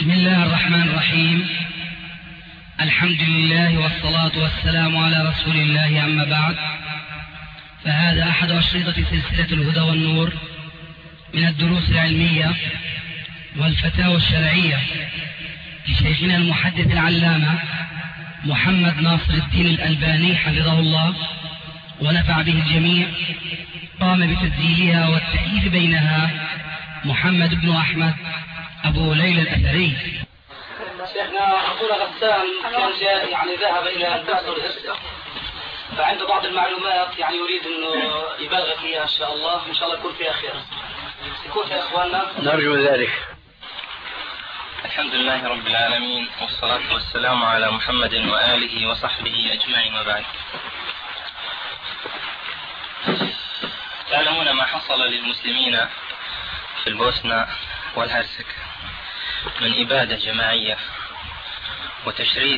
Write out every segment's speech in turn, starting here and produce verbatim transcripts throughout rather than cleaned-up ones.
بسم الله الرحمن الرحيم. الحمد لله والصلاة والسلام على رسول الله، أما بعد، فهذا أحد أشرطة سلسلة الهدى والنور من الدروس العلمية والفتاوى الشرعية لشيخنا المحدث العلامة محمد ناصر الدين الألباني حفظه الله ونفع به الجميع. قام بتسجيلها والتأليف بينها محمد بن أحمد أبو ليلى الأثري. شيخنا أخونا غسان كان جاء يعني ذهب إلى الدرس والهرس، فعنده بعض المعلومات يعني يريد أنه يبلغ فيها إن شاء الله، إن شاء الله يكون فيها خير. يكون فيها إخواننا، نرجو ذلك. الحمد لله رب العالمين، والصلاة والسلام على محمد وآله وصحبه أجمعين، وبعد. تعلمون ما حصل للمسلمين في البوسنة والهرسك من إبادة جماعية وتشريد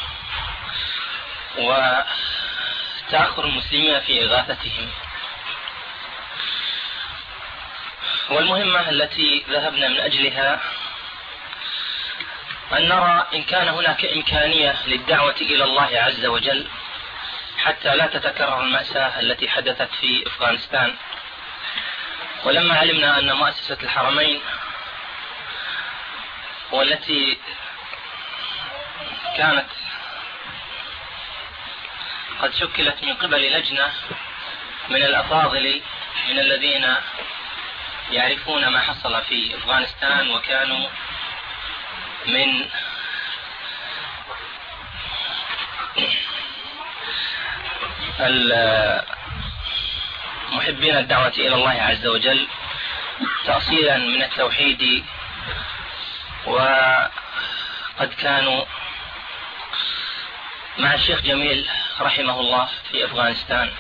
وتأخر المسلمين في إغاثتهم. والمهمة التي ذهبنا من أجلها أن نرى إن كان هناك إمكانية للدعوة إلى الله عز وجل حتى لا تتكرر المأساة التي حدثت في أفغانستان. ولما علمنا أن مؤسسة الحرمين والتي كانت قد شكلت من قبل لجنة من الأفاضل من الذين يعرفون ما حصل في أفغانستان وكانوا من محبين الدعوة إلى الله عز وجل تأصيلا من التوحيد، وقد كانوا مع الشيخ جميل رحمه الله في أفغانستان،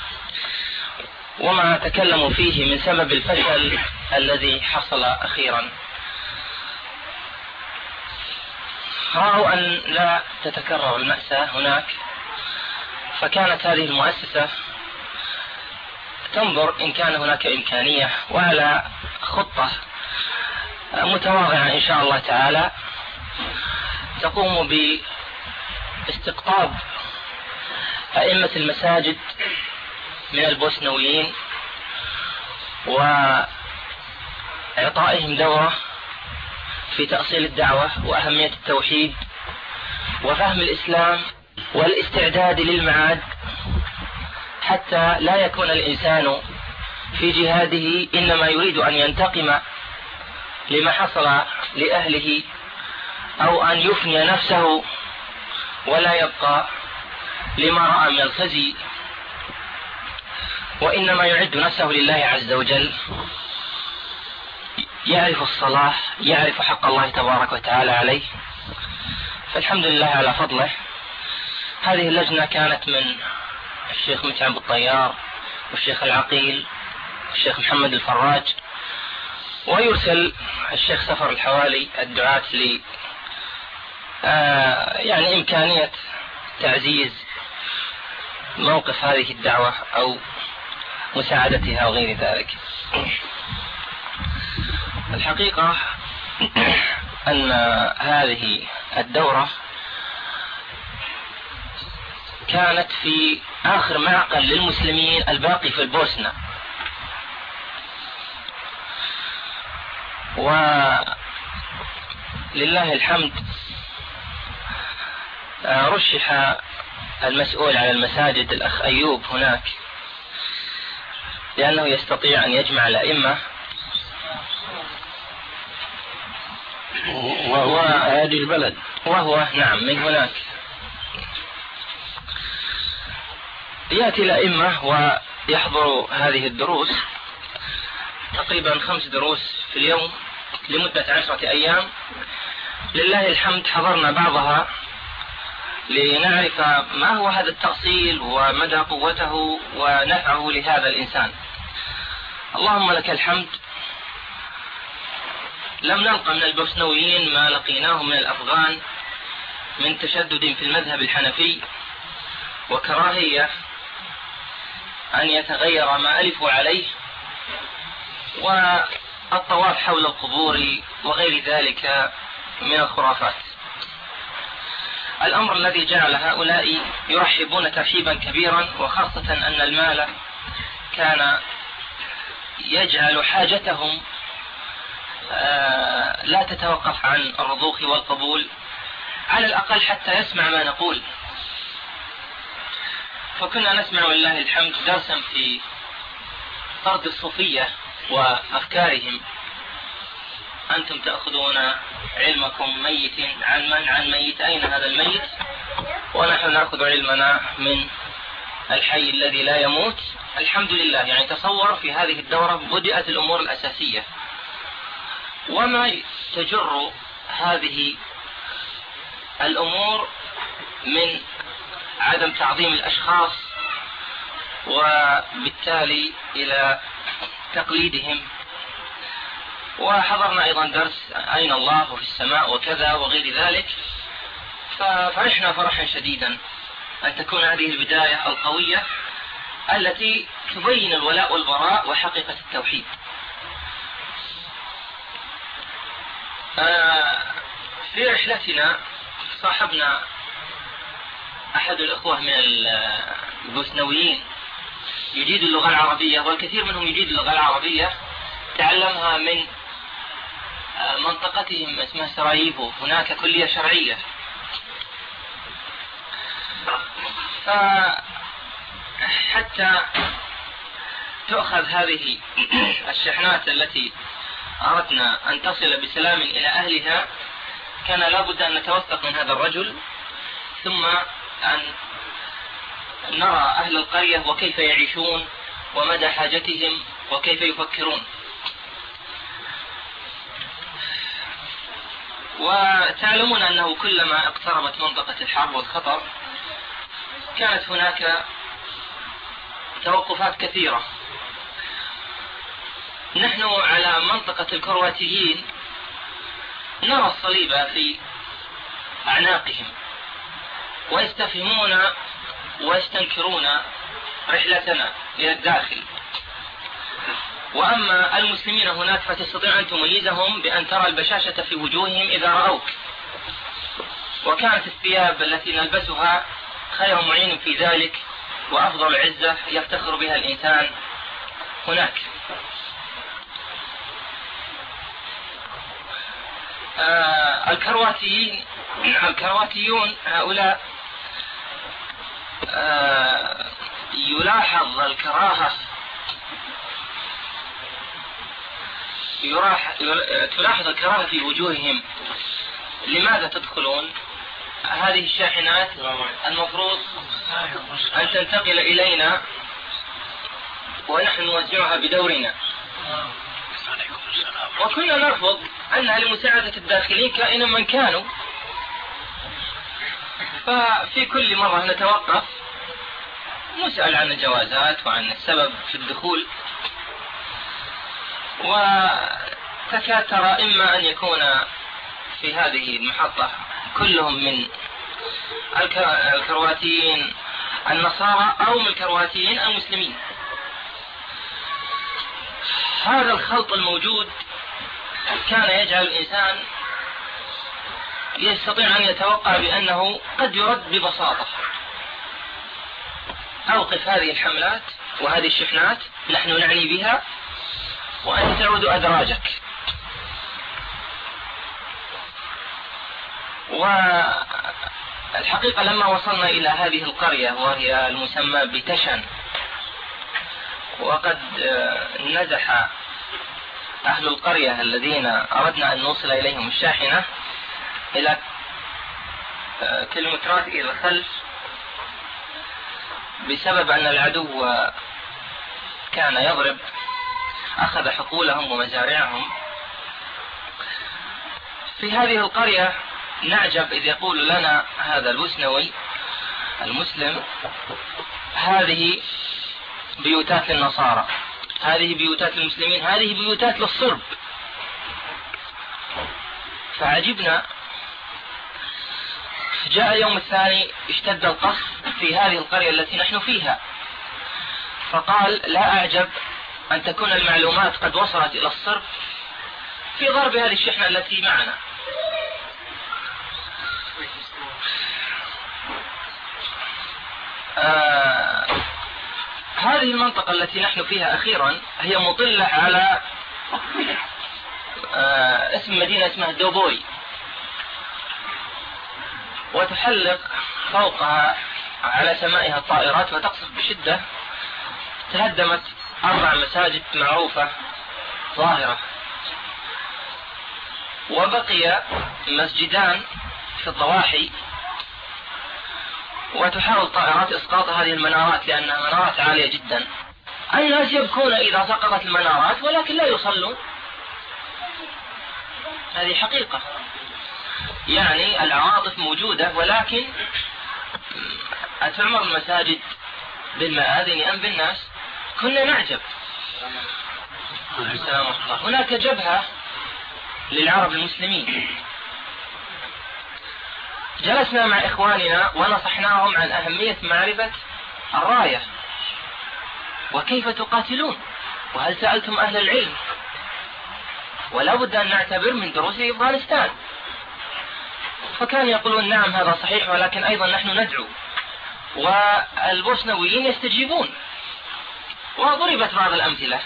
وما تكلموا فيه من سبب الفشل الذي حصل أخيرا. رأوا أن لا تتكرر المأساة هناك، فكانت هذه المؤسسة تنظر إن كان هناك إمكانية وعلى خطة متواضعة إن شاء الله تعالى تقوم باستقطاب أئمة المساجد من البوسنويين وإعطائهم دورة في تأصيل الدعوة وأهمية التوحيد وفهم الإسلام والاستعداد للمعاد، حتى لا يكون الإنسان في جهاده إنما يريد أن ينتقم لما حصل لأهله أو أن يفني نفسه ولا يبقى لما رأى من الخزي، وإنما يعد نفسه لله عز وجل، يعرف الصلاة، يعرف حق الله تبارك وتعالى عليه. فالحمد لله على فضله. هذه اللجنة كانت من الشيخ متعب الطيار والشيخ العقيل والشيخ محمد الفراج، ويرسل الشيخ سفر الحوالي الدعاة ل آه يعني إمكانية تعزيز موقف هذه الدعوة أو مساعدتها وغير ذلك. الحقيقة أن هذه الدورة كانت في آخر معقل للمسلمين الباقي في البوسنة، ولله الحمد رشح المسؤول على المساجد الأخ أيوب هناك، لأنه يستطيع أن يجمع الأئمة، وهو هذه البلد، وهو نعم من هناك. يأتي الأئمة ويحضروا هذه الدروس، تقريبا خمس دروس في اليوم لمدة عشرة أيام. لله الحمد حضرنا بعضها لنعرف ما هو هذا التأصيل ومدى قوته ونفعه لهذا الإنسان. اللهم لك الحمد، لم نلقى من البوسنويين ما لقيناه من الأفغان من تشدد في المذهب الحنفي وكراهية أن يتغير ما ألفوا عليه، والطواف حول القبور وغير ذلك من الخرافات. الأمر الذي جعل هؤلاء يرحبون ترحيبا كبيرا، وخاصة أن المال كان يجعل حاجتهم لا تتوقف عن الرضوخ والقبول، على الأقل حتى يسمع ما نقول. فكنا نسمع ولله الحمد درسا في طرد الصوفية وأفكارهم: أنتم تأخذون علمكم ميت عن من عن ميت، أين هذا الميت؟ ونحن نأخذ علمنا من الحي الذي لا يموت. الحمد لله. يعني تصور في هذه الدورة بدأت الأمور الأساسية، وما تجر هذه الأمور من عدم تعظيم الأشخاص وبالتالي إلى تقليدهم. وحضرنا أيضا درس أين الله في السماء وكذا وغير ذلك، ففرحنا فرحا شديدا أن تكون هذه البداية القوية التي تبين الولاء والبراء وحقيقة التوحيد. في رحلتنا صاحبنا أحد الأخوة من البوسنويين يجيد اللغة العربية، والكثير منهم يجيد اللغة العربية، تعلمها من منطقتهم اسمها سراييفو، هناك كلية شرعية. فحتى تؤخذ هذه الشحنات التي أردنا أن تصل بسلام إلى أهلها، كان لابد أن نتوثق من هذا الرجل، ثم أن نرى أهل القرية وكيف يعيشون ومدى حاجتهم وكيف يفكرون. وتعلمون أنه كلما اقتربت منطقة الحرب والخطر كانت هناك توقفات كثيرة. نحن على منطقة الكرواتيين نرى الصليب في أعناقهم، ويستفهمون ويستنكرون رحلتنا إلى الداخل. وأما المسلمين هناك فتستطيع أن تميزهم بأن ترى البشاشة في وجوههم إذا رأوك. وكانت الثياب التي نلبسها خير معين في ذلك، وأفضل عزة يفتخر بها الإنسان هناك. آه الكرواتيين الكرواتيون هؤلاء آه يلاحظ الكراهة يراح تلاحظ الكراهة في وجوههم. لماذا تدخلون؟ هذه الشاحنات المفروض أن تنتقل إلينا ونحن نوزعها بدورنا، وكنا نرفض أنها لمساعدة الداخلين كائنا من كانوا. ففي كل مرة نتوقف نسأل عن الجوازات وعن السبب في الدخول، وتكاد ترى إما أن يكون في هذه المحطة كلهم من الكرواتيين النصارى أو من الكرواتيين المسلمين. هذا الخلط الموجود كان يجعل الإنسان يستطيع أن يتوقع بأنه قد يرد ببساطة: أوقف هذه الحملات وهذه الشحنات نحن نعني بها، وأنت تعود أدراجك. والحقيقة لما وصلنا إلى هذه القرية وهي المسمى بتشن، وقد نزح أهل القرية الذين أردنا أن نوصل إليهم الشاحنة إلى كيلومترات إلى الخلف بسبب أن العدو كان يضرب، أخذ حقولهم ومزارعهم. في هذه القرية نعجب إذ يقول لنا هذا البوسنوي المسلم: هذه بيوتات للنصارى، هذه بيوتات المسلمين، هذه بيوتات للصرب. فعجبنا. جاء اليوم الثاني اشتد القصف في هذه القرية التي نحن فيها، فقال: لا أعجب أن تكون المعلومات قد وصلت إلى الصرب في ضرب هذه الشحنة التي معنا. هذه المنطقة التي نحن فيها أخيرا هي مطلة على اسم مدينة اسمها دوبوي، وتحلق فوقها على سمائها الطائرات وتقصف بشدة. تهدمت أربع مساجد معروفة ظاهرة، وبقي مسجدان في الضواحي، وتحاول طائرات إسقاط هذه المنارات لأنها منارات عالية جدا. الناس يبكون إذا سقطت المنارات ولكن لا يصلون، هذه حقيقة. يعني العواطف موجودة، ولكن أتعمر المساجد بالمآذن أم بالناس؟ كنا نعجب. السلام عليكم. هناك جبهة للعرب المسلمين، جلسنا مع إخواننا ونصحناهم عن أهمية معرفة الراية وكيف تقاتلون، وهل سألتم أهل العلم؟ ولا بد أن نعتبر من دروس أفغانستان. فكان يقولون نعم هذا صحيح، ولكن أيضا نحن ندعو، والبوسنويين يستجيبون. وضربت بعض الأمثلة.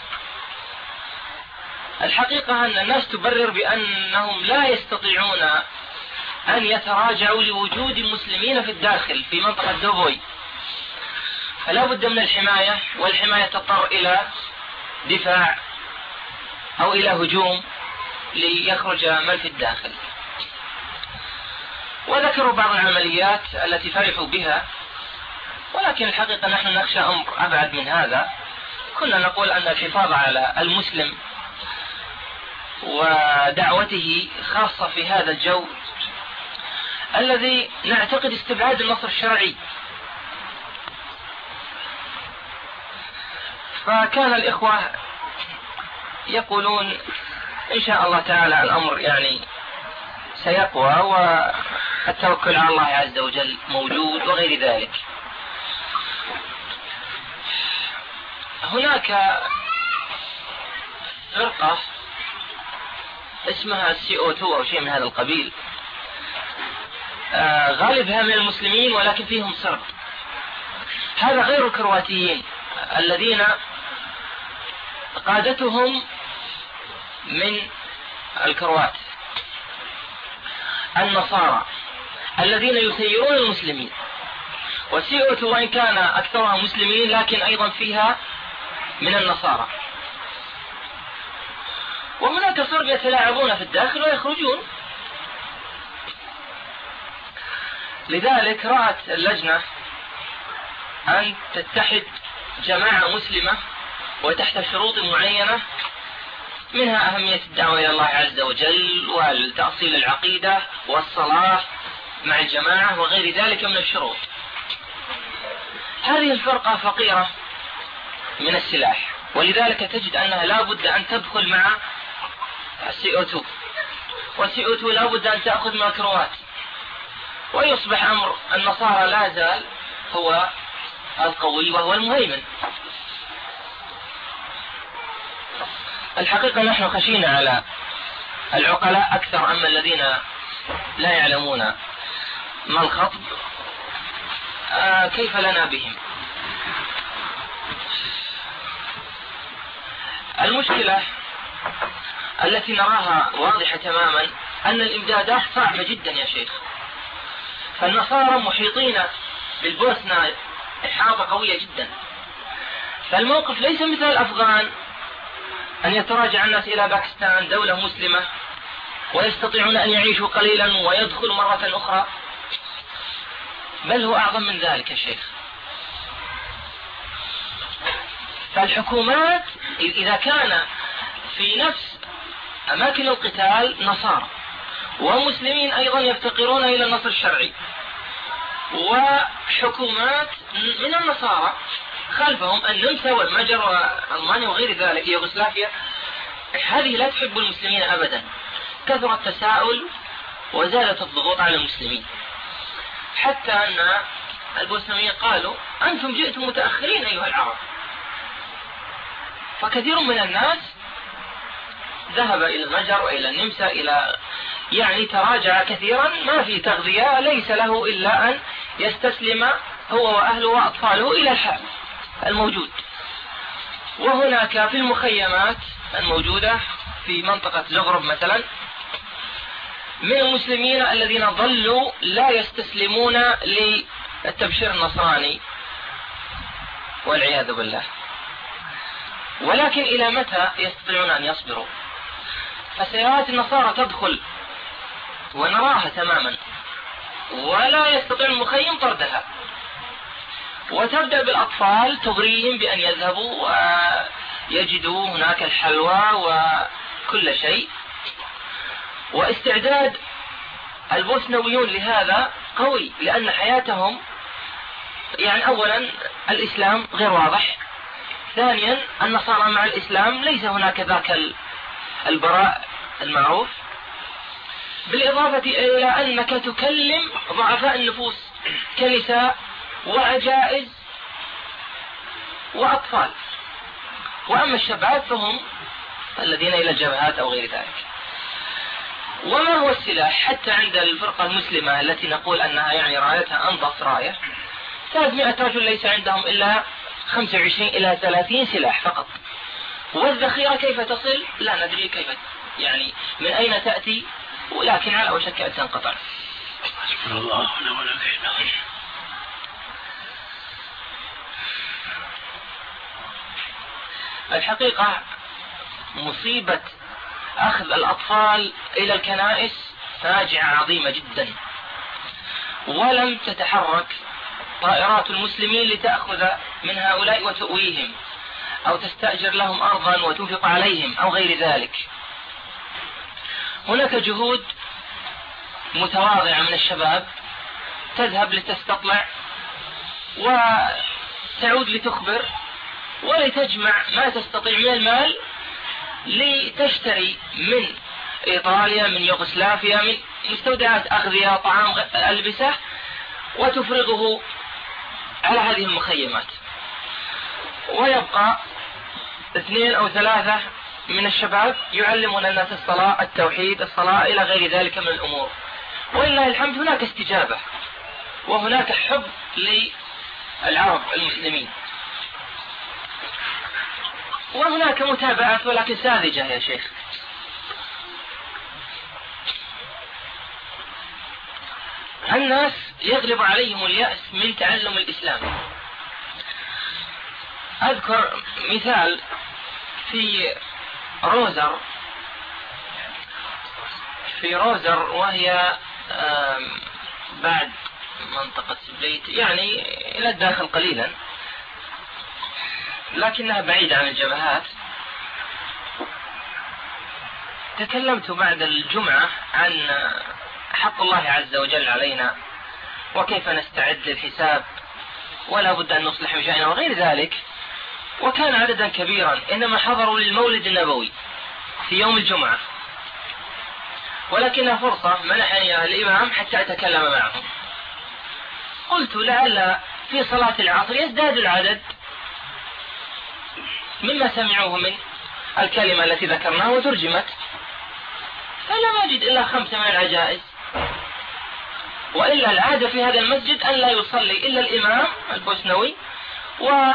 الحقيقة أن الناس تبرر بأنهم لا يستطيعون أن يتراجعوا لوجود مسلمين في الداخل في منطقة دوبوي، فلا بد من الحماية، والحماية تضطر إلى دفاع أو إلى هجوم ليخرج من في الداخل. وذكروا بعض العمليات التي فرحوا بها، ولكن الحقيقة نحن نخشى أمر أبعد من هذا. كنا نقول أن الحفاظ على المسلم ودعوته خاصة في هذا الجو الذي نعتقد استبعاد النصر الشرعي. فكان الإخوة يقولون إن شاء الله تعالى الأمر يعني سيقوى، والتوكل على الله عز وجل موجود وغير ذلك. هناك فرقة اسمها سي او تو أو شيء من هذا القبيل، آه غالبها من المسلمين ولكن فيهم صرب. هذا غير الكرواتيين الذين قادتهم من الكروات، النصارى الذين يسيرون المسلمين. وسي او تو وإن كان أكثرها مسلمين لكن أيضا فيها من النصارى. وهناك صرب يتلاعبون في الداخل ويخرجون. لذلك رأت اللجنة أن تتحد جماعة مسلمة وتحت شروط معينة، منها أهمية الدعوة إلى الله عز وجل والتأصيل العقيدة والصلاة مع الجماعة وغير ذلك من الشروط. هذه الفرقة فقيرة من السلاح، ولذلك تجد أنها لا بد أن تدخل مع السي او تو، والسي او تو لا بد أن تأخذ من الكروات، ويصبح أمر النصارى لا زال هو القوي وهو المهيمن. الحقيقة نحن خشينا على العقلاء أكثر أما الذين لا يعلمون ما الخطب. آه كيف لنا بهم؟ المشكلة التي نراها واضحة تماما أن الإمدادات صعبة جدا يا شيخ. فالنصارى محيطين بالبوسنة إحاطة قوية جدا، فالموقف ليس مثل الأفغان أن يتراجع الناس إلى باكستان دولة مسلمة ويستطيعون أن يعيشوا قليلا ويدخلوا مرة أخرى، بل هو أعظم من ذلك يا شيخ. فالحكومات إذا كان في نفس أماكن القتال نصارى ومسلمين أيضا يفتقرون إلى النصر الشرعي، وحكومات من النصارى خلفهم النمسا والمجر وألمانيا وغير ذلك يوغوسلافيا، هذه لا تحب المسلمين أبدا. كثر التساؤل وزادت الضغوط على المسلمين، حتى أن البوسنويين قالوا أنتم جئتم متأخرين أيها العرب. فكثير من الناس ذهب إلى المجر وإلى النمسا، إلى يعني تراجع كثيرا، ما في تغذية، ليس له إلا أن يستسلم هو وأهله وأطفاله إلى الحال الموجود. وهناك في المخيمات الموجودة في منطقة زغرب مثلا من المسلمين الذين ظلوا لا يستسلمون للتبشير النصراني والعياذ بالله. ولكن إلى متى يستطيعون أن يصبروا؟ فسيارات النصارى تدخل ونراها تماما ولا يستطيع المخيم طردها، وتبدأ بالأطفال تغريهم بأن يذهبوا ويجدوا هناك الحلوى وكل شيء. واستعداد البوسنويون لهذا قوي، لأن حياتهم يعني أولا الإسلام غير واضح، ثانيا النصارى مع الإسلام ليس هناك ذاك البراء المعروف، بالإضافة إلى أنك تكلم ضعفاء النفوس كنساء وعجائز وأطفال، وأما الشباب فهم الذين إلى الجبهات أو غير ذلك. وما هو السلاح حتى عند الفرقة المسلمة التي نقول أنها يعني رايتها أنظف راية؟ ثلاثمائة رجل ليس عندهم إلا خمسة وعشرين إلى ثلاثين سلاح فقط، والذخيرة كيف تصل لا ندري كيف يعني من أين تأتي، ولكن على وشك أن تنقطع. الله الحقيقة مصيبة أخذ الأطفال إلى الكنائس فاجعة عظيمة جدا، ولم تتحرك طائرات المسلمين لتأخذ من هؤلاء وتؤويهم أو تستأجر لهم أرضا وتنفق عليهم أو غير ذلك. هناك جهود متواضعة من الشباب تذهب لتستطلع وتعود لتخبر ولتجمع ما تستطيع من المال لتشتري من إيطاليا من يوغوسلافيا من مستودعات أغذية طعام ألبسة وتفرغه على هذه المخيمات، ويبقى اثنين أو ثلاثة من الشباب يعلمون الناس الصلاة التوحيد الصلاة إلى غير ذلك من الأمور. ولله الحمد هناك استجابة وهناك حب للعرب المسلمين، وهناك متابعات ولكن ساذجة يا شيخ. الناس يغلب عليهم اليأس من تعلم الإسلام. أذكر مثال في روزر في روزر وهي بعد منطقة سبليت يعني إلى الداخل قليلا، لكنها بعيدة عن الجبهات. تكلمت بعد الجمعة عن حق الله عز وجل علينا وكيف نستعد للحساب ولا بد أن نصلح مشاعرنا وغير ذلك، وكان عددا كبيرا إنما حضروا للمولد النبوي في يوم الجمعة، ولكنها فرصة منحني الإمام حتى أتكلم معهم. قلت لعل في صلاة العصر يزداد العدد مما سمعوه من الكلمة التي ذكرناها وترجمت، فلم أجد إلا خمسة من العجائز، وإلا العادة في هذا المسجد أن لا يصلي إلا الإمام البوسنوي وابنه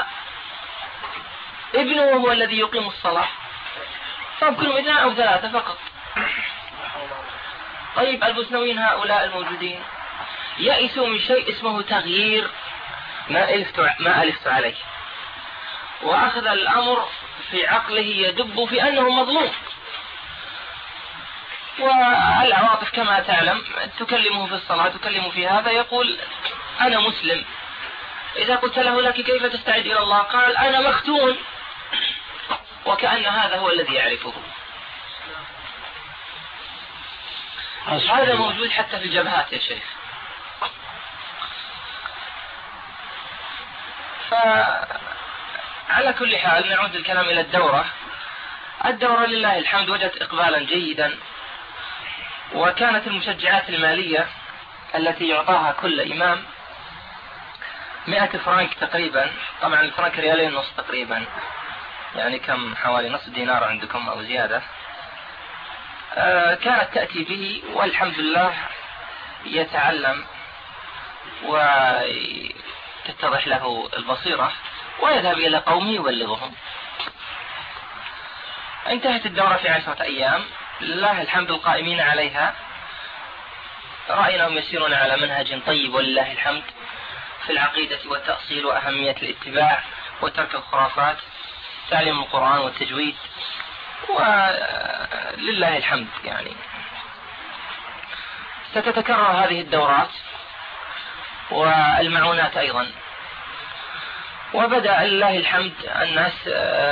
هو الذي يقيم الصلاة، فكلهم اثنان أو ثلاثة فقط. طيب البوسنويين هؤلاء الموجودين يأسوا من شيء اسمه تغيير ما ألفت, ما ألفت عليه، وأخذ الأمر في عقله يدب في أنه مظلوم، والعواطف كما تعلم تكلمه في الصلاة تكلمه في هذا، يقول أنا مسلم. إذا قلت له لك كيف تستعد إلى الله قال أنا مختون، وكأن هذا هو الذي يعرفه. هذا موجود حتى في الجبهات يا شيخ. فعلى كل حال نعود الكلام إلى الدورة. الدورة لله الحمد وجدت إقبالا جيدا، وكانت المشجعات المالية التي يعطاها كل إمام مئة فرنك تقريبا، طبعا الفرنك ريالين نص تقريبا، يعني كم حوالي نصف دينار عندكم أو زيادة. آه كانت تأتي به والحمد لله يتعلم وتتضح له البصيرة ويذهب إلى قومه يبلغهم. انتهت الدورة في عشرة أيام، لله الحمد القائمين عليها رأيناهم يسيرون على منهج طيب ولله الحمد في العقيدة والتأصيل وأهمية الاتباع وترك الخرافات، تعليم القرآن والتجويد، ولله الحمد. يعني ستتكرر هذه الدورات والمعونات أيضا، وبدأ لله الحمد الناس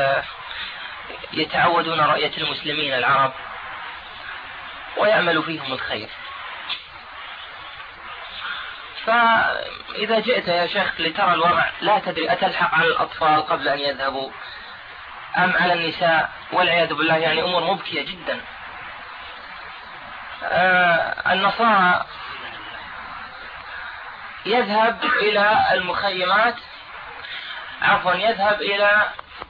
يتعودون رؤية المسلمين العرب ويأمل فيهم الخير. فإذا جئت يا شيخ لترى الوضع لا تدري أتلحق على الأطفال قبل أن يذهبوا أم على النساء، والعياذ بالله يعني أمور مبكية جدا. آه النصارى يذهب إلى المخيمات، عفوا يذهب إلى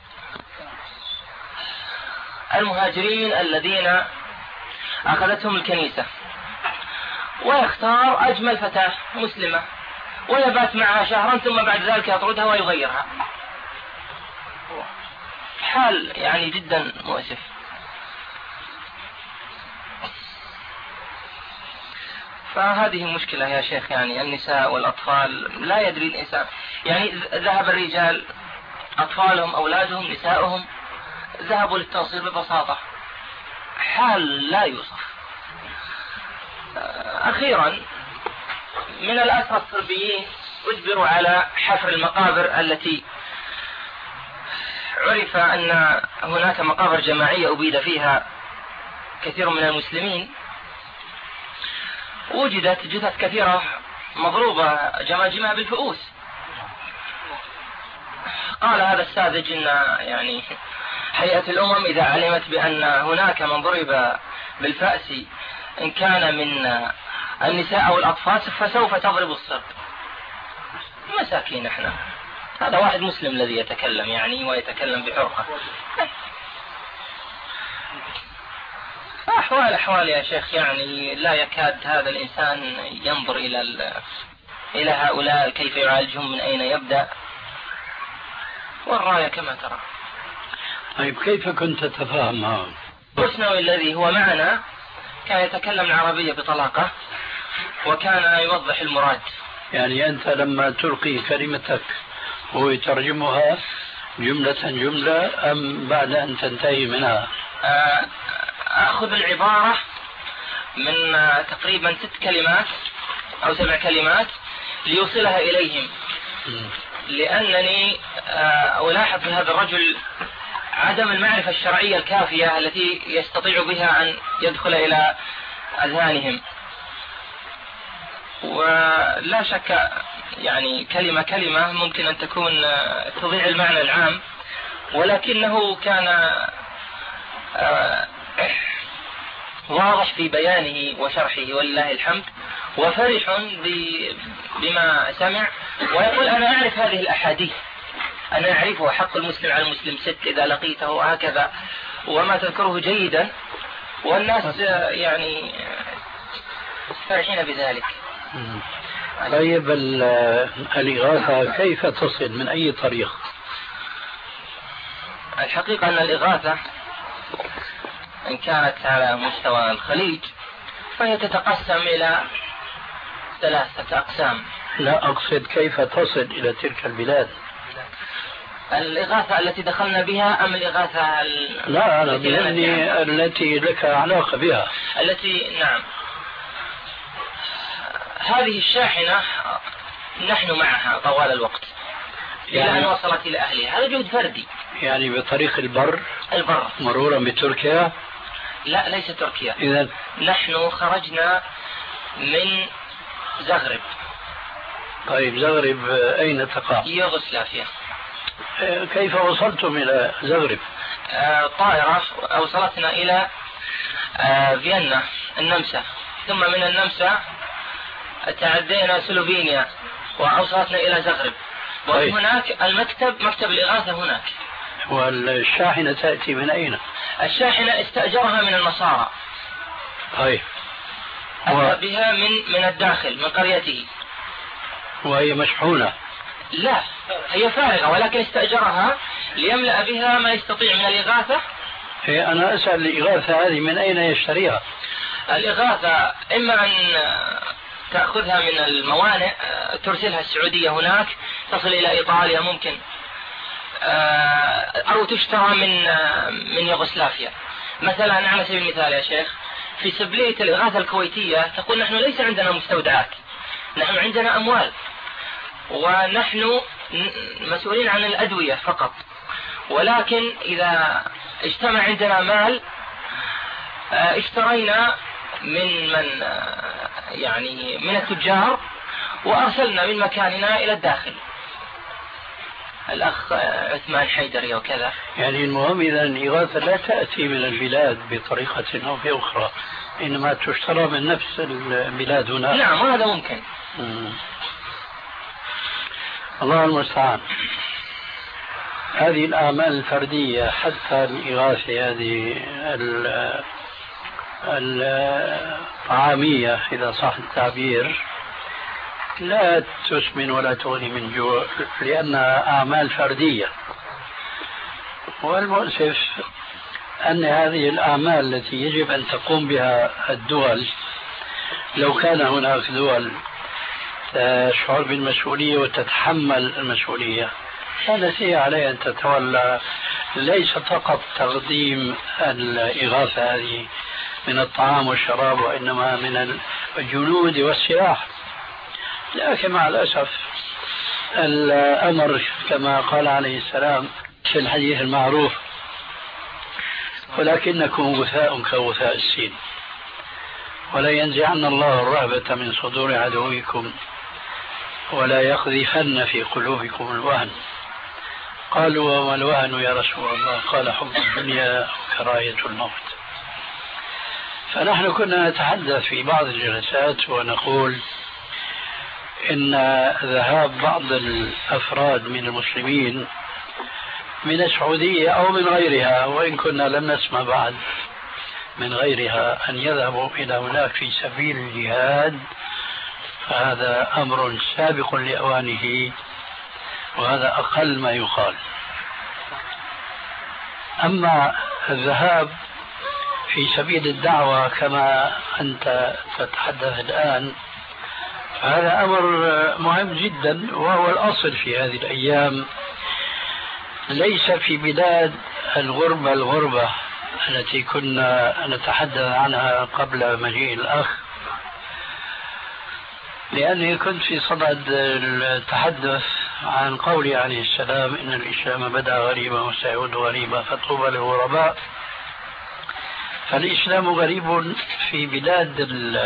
المهاجرين الذين أخذتهم الكنيسة ويختار أجمل فتاة مسلمة ويبات معها شهرا ثم بعد ذلك يطردها ويغيرها. حال يعني جدا مؤسف. فهذه مشكلة يا شيخ، يعني النساء والأطفال لا يدري الإنسان، يعني ذهب الرجال أطفالهم أولادهم نساؤهم ذهبوا للتنصير ببساطة، حال لا يوصف. أخيرا من الأسرى الصربيين أجبروا على حفر المقابر التي عرف أن هناك مقابر جماعية أبيد فيها كثير من المسلمين، وجدت جثث كثيرة مضروبة جماجمها بالفؤوس. قال هذا الساذج إن يعني هيئة الأمم إذا علمت بأن هناك من ضرب بالفأس إن كان من النساء أو الأطفال فسوف تضرب الصرب. مساكين احنا، هذا واحد مسلم الذي يتكلم يعني ويتكلم بحرقة. أحوال أحوال يا شيخ، يعني لا يكاد هذا الإنسان ينظر إلى إلى هؤلاء كيف يعالجهم، من أين يبدأ، والراية كما ترى. طيب كيف كنت تتفاهم معهم؟ بوسنوي الذي هو معنا كان يتكلم العربية بطلاقة وكان يوضح المراد. يعني أنت لما تلقي كلمتك هو يترجمها جملة جملة أم بعد أن تنتهي منها؟ أخذ العبارة من تقريبا ست كلمات أو سبع كلمات ليوصلها إليهم، لأنني ألاحظ في هذا الرجل عدم المعرفة الشرعية الكافية التي يستطيع بها أن يدخل إلى أذهانهم. ولا شك يعني كلمة كلمة ممكن أن تكون تضيع المعنى العام، ولكنه كان واضح في بيانه وشرحه ولله الحمد، وفرح بما سمع، ويقول أنا أعرف هذه الأحاديث، أنا أعرفها، حق المسلم على المسلم ست إذا لقيته هكذا، وما تذكره جيدا، والناس يعني فرحين بذلك. طيب الإغاثة كيف تصل، من أي طريق؟ الحقيقة أن الإغاثة إن كانت على مستوى الخليج فهي تتقسم إلى ثلاثة أقسام. لا أقصد كيف تصل إلى تلك البلاد. الإغاثة التي دخلنا بها أم الإغاثة لا أنا بلدني التي لك علاقة بها؟ التي نعم. هذه الشاحنة نحن معها طوال الوقت يعني إلى أن وصلت إلى أهلها. هذا جهد فردي. يعني بطريق البر؟ البر مرورا بتركيا؟ لا ليس تركيا. إذن نحن خرجنا من زغرب. طيب زغرب أين تقع؟ يوغوسلافيا. كيف وصلتم إلى زغرب؟ آه طائرة أوصلتنا إلى آه فيينا النمسا، ثم من النمسا تعدينا سلوفينيا وأوصلتنا إلى زغرب، وهناك المكتب مكتب الإغاثة هناك. والشاحنة تأتي من أين؟ الشاحنة استأجرها من النصارى. طيب أتى بها من من الداخل من قريته. وهي مشحونة؟ لا هي فارغة، ولكن استأجرها ليملأ بها ما يستطيع من الإغاثة هي أنا أسأل الإغاثة هذه من أين يشتريها؟ الإغاثة إما أن تأخذها من الموانئ ترسلها السعودية هناك تصل إلى إيطاليا ممكن، أو تشترى من من يوغوسلافيا مثلا. على سبيل المثال يا شيخ، في سبلية الإغاثة الكويتية تقول نحن ليس عندنا مستودعات، نحن عندنا أموال، ونحن مسؤولين عن الأدوية فقط، ولكن إذا اجتمع عندنا مال اشترينا من من يعني من التجار وأرسلنا من مكاننا إلى الداخل. الأخ عثمان حيدري وكذا. يعني المهم إذا الإغاثة لا تأتي من البلاد بطريقة أو بأخرى، إنما تشترى من نفس البلاد هنا. نعم هذا ممكن. مم. الله المستعان. هذه الأعمال الفردية حتى الإغاثة هذه الطعامية إذا صح التعبير لا تسمن ولا تغني من جوع، لأنها أعمال فردية. والمؤسف أن هذه الأعمال التي يجب أن تقوم بها الدول، لو كان هناك دول تشعر بالمسؤولية وتتحمل المسؤولية، كانت هي عليها أن تتولى ليس فقط تقديم الإغاثة هذه من الطعام والشراب، وإنما من الجنود والسلاح. لكن مع الأسف الأمر كما قال عليه السلام في الحديث المعروف: ولكنكم غثاء كغثاء السيل، ولا ينزعن الله الرهبة من صدور عدوكم، ولا يقذفن في قلوبكم الوهن. قالوا: وما الوهن يا رسول الله؟ قال: حب الدنيا وكراهية الموت. فنحن كنا نتحدث في بعض الجلسات ونقول إن ذهاب بعض الأفراد من المسلمين من السعودية أو من غيرها، وإن كنا لم نسمع بعد من غيرها، أن يذهبوا إلى هناك في سبيل الجهاد، فهذا أمر سابق لأوانه، وهذا أقل ما يقال. أما الذهاب في سبيل الدعوة كما أنت تتحدث الآن، فهذا أمر مهم جدا، وهو الأصل في هذه الأيام، ليس في بلاد الغربة الغربة التي كنا نتحدث عنها قبل مجيء الأخ، لأني كنت في صدد التحدث عن قوله عليه السلام: إن الإسلام بدأ غريبا وسيعود غريبا فطوبى للغرباء. فالإسلام غريب في بلاد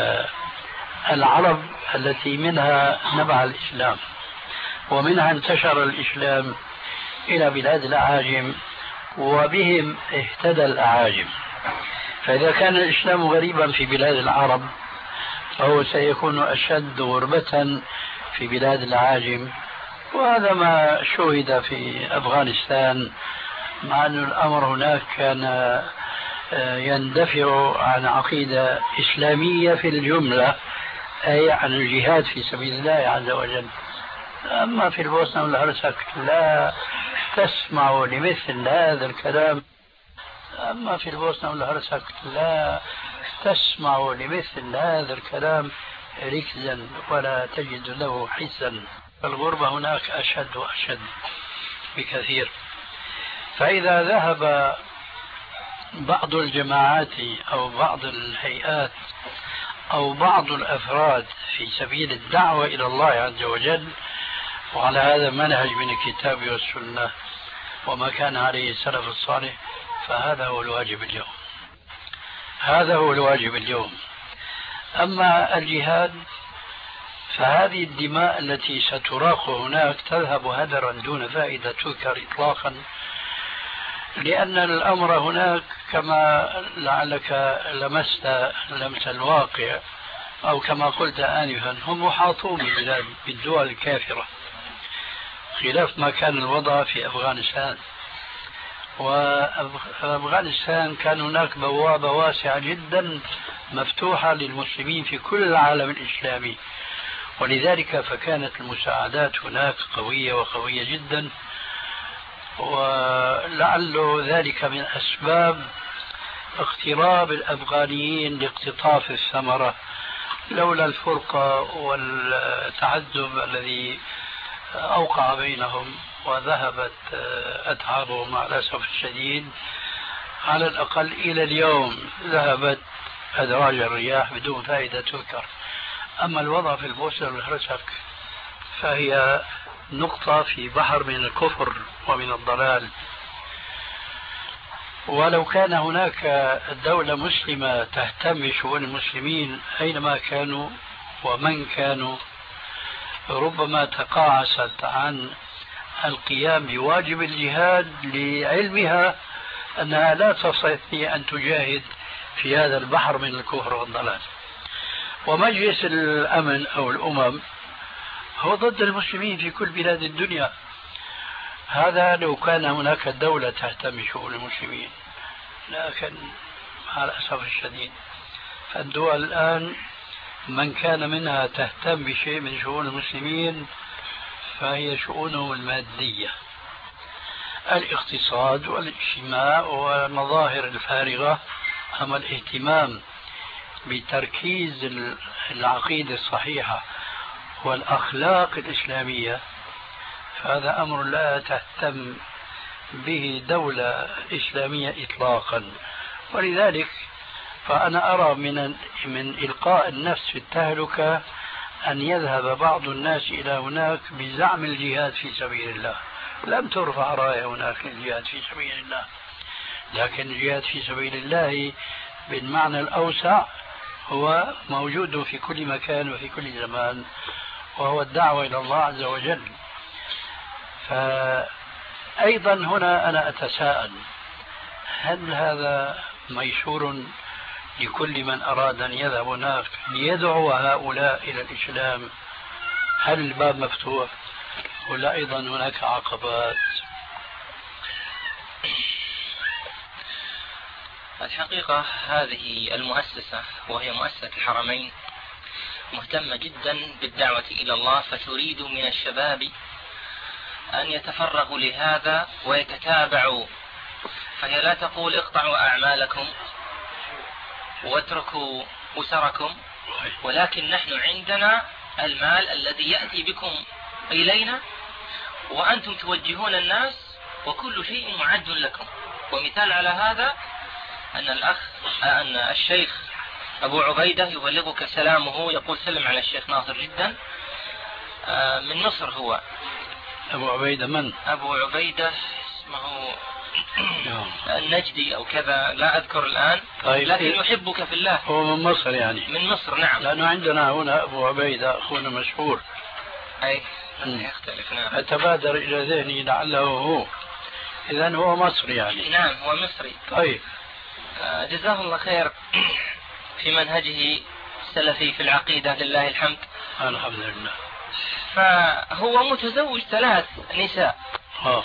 العرب التي منها نبع الإسلام، ومنها انتشر الإسلام إلى بلاد الأعاجم، وبهم اهتدى الأعاجم. فإذا كان الإسلام غريبا في بلاد العرب، فهو سيكون أشد غربة في بلاد الأعاجم. وهذا ما شوهد في أفغانستان، مع أن الأمر هناك كان يندفع عن عقيدة إسلامية في الجملة، أي عن الجهاد في سبيل الله عز وجل. أما في البوسنة والهرسك لا تسمع لمثل هذا الكلام أما في البوسنة والهرسك لا تسمع لمثل هذا الكلام ركزا ولا تجد له حسا. الغربة هناك أشد وأشد بكثير. فإذا ذهب بعض الجماعات أو بعض الهيئات أو بعض الأفراد في سبيل الدعوة إلى الله عز وجل، وعلى هذا منهج من الكتاب والسنة وما كان عليه السلف الصالح، فهذا هو الواجب اليوم. هذا هو الواجب اليوم. أما الجهاد فهذه الدماء التي ستراق هناك تذهب هدرا دون فائدة تذكر إطلاقا، لأن الأمر هناك كما لعلك لمست لمس الواقع، أو كما قلت آنفا، هم محاطون بالدول الكافرة، خلاف ما كان الوضع في أفغانستان. وأفغانستان كان هناك بوابة واسعة جدا مفتوحة للمسلمين في كل العالم الإسلامي، ولذلك فكانت المساعدات هناك قوية وقوية جدا. ولعل ذلك من أسباب اقتراب الأفغانيين لاقتطاف الثمرة لولا الفرقة والتعذب الذي أوقع بينهم وذهبت أتعابهم مع الأسف الشديد، على الأقل إلى اليوم ذهبت أدراج الرياح بدون فائدة تذكر. أما الوضع في البوسنة والهرسك فهي نقطة في بحر من الكفر ومن الضلال. ولو كان هناك دولة مسلمة تهتم بشؤون المسلمين أينما كانوا ومن كانوا، ربما تقاعست عن القيام بواجب الجهاد لعلمها أنها لا تستطيع أن تجاهد في هذا البحر من الكفر والضلال. ومجلس الأمن أو الأمم هو ضد المسلمين في كل بلاد الدنيا. هذا لو كان هناك دولة تهتم بشؤون المسلمين، لكن مع الأسف الشديد فالدول الآن من كان منها تهتم بشيء من شؤون المسلمين فهي شؤونهم المادية، الاقتصاد والاجتماع والمظاهر الفارغة. أما الاهتمام بتركيز العقيدة الصحيحة والأخلاق الإسلامية فهذا أمر لا تهتم به دولة إسلامية إطلاقا. ولذلك فأنا أرى من من إلقاء النفس في التهلكة أن يذهب بعض الناس إلى هناك بزعم الجهاد في سبيل الله. لم ترفع راية هناك للجهاد في سبيل الله، لكن الجهاد في سبيل الله بالمعنى الأوسع هو موجود في كل مكان وفي كل زمان، وهو الدعوة إلى الله عز وجل. فأيضا هنا أنا أتساءل، هل هذا ميسور لكل من أراد أن يذهب هناك ليدعو هؤلاء إلى الإسلام؟ هل الباب مفتوح ولا أيضا هناك عقبات؟ الحقيقة هذه المؤسسة وهي مؤسسة الحرمين مهتمة جدا بالدعوة إلى الله، فتريد من الشباب أن يتفرغوا لهذا ويتتابعوا. فهي لا تقول اقطعوا أعمالكم واتركوا أسركم، ولكن نحن عندنا المال الذي يأتي بكم إلينا وأنتم توجهون الناس وكل شيء معد لكم. ومثال على هذا أن الأخ أن الشيخ أبو عبيدة يبلغك سلامه، يقول سلم على الشيخ ناصر جدا من مصر. هو أبو عبيدة من؟ أبو عبيدة اسمه النجدي أو كذا، لا أذكر الآن. طيب، لكن يحبك في الله. هو من مصر يعني؟ من مصر نعم، لأنه عندنا هنا أبو عبيدة أخونا مشهور. أي يختلف. نعم، أتبادر إلى ذهني لعله هو. إذن هو مصري يعني؟ نعم هو مصري. طيب، جزاه الله خير في منهجه السلفي في العقيدة لله الحمد. الحمد لله. فهو متزوج ثلاث نساء ها.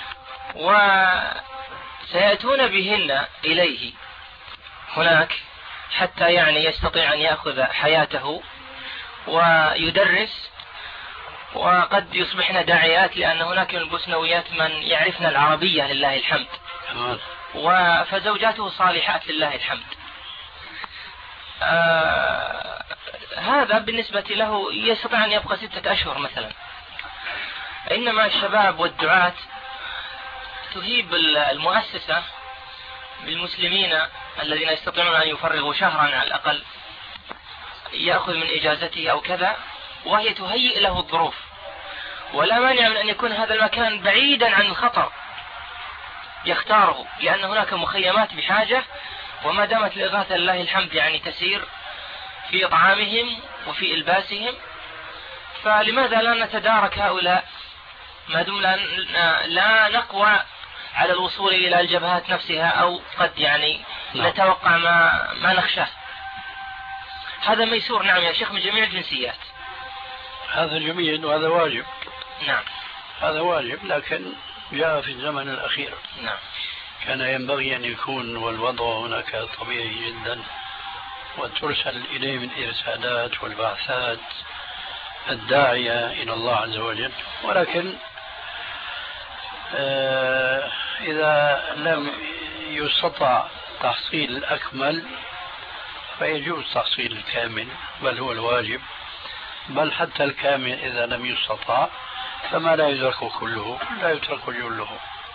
وسيأتون بهن إليه هناك حتى يعني يستطيع أن يأخذ حياته ويدرس، وقد يصبحن داعيات لأن هناك من البوسنويات من يعرفن العربية لله الحمد. فزوجاته صالحات لله الحمد. آه هذا بالنسبة له يستطيع أن يبقى ستة أشهر مثلا. إنما الشباب والدعاة تهيب المؤسسة بالمسلمين الذين يستطيعون أن يفرغوا شهرا على الأقل يأخذ من إجازته أو كذا، وهي تهيئ له الظروف. ولا مانع من أن يكون هذا المكان بعيدا عن الخطر يختاره، لأن هناك مخيمات بحاجة، وما دامت الإغاثة لله الحمد يعني تسير في إطعامهم وفي إلباسهم، فلماذا لا نتدارك هؤلاء ما دام لا نقوى على الوصول إلى الجبهات نفسها، أو قد يعني لا. نتوقع ما, ما نخشاه. هذا ميسور نعم يا شيخ من جميع الجنسيات. هذا جميل وهذا واجب. نعم هذا واجب، لكن جاء في الزمن الأخير. نعم كان ينبغي أن يكون والوضع هناك طبيعي جدا، وترسل إليه من إرسالات والبعثات الداعية إلى الله عز وجل. ولكن آه إذا لم يستطع التحصيل الأكمل فيجوز تحصيل الكامل، بل هو الواجب، بل حتى الكامل إذا لم يستطاع فما لا يدرك كله لا يترك جله.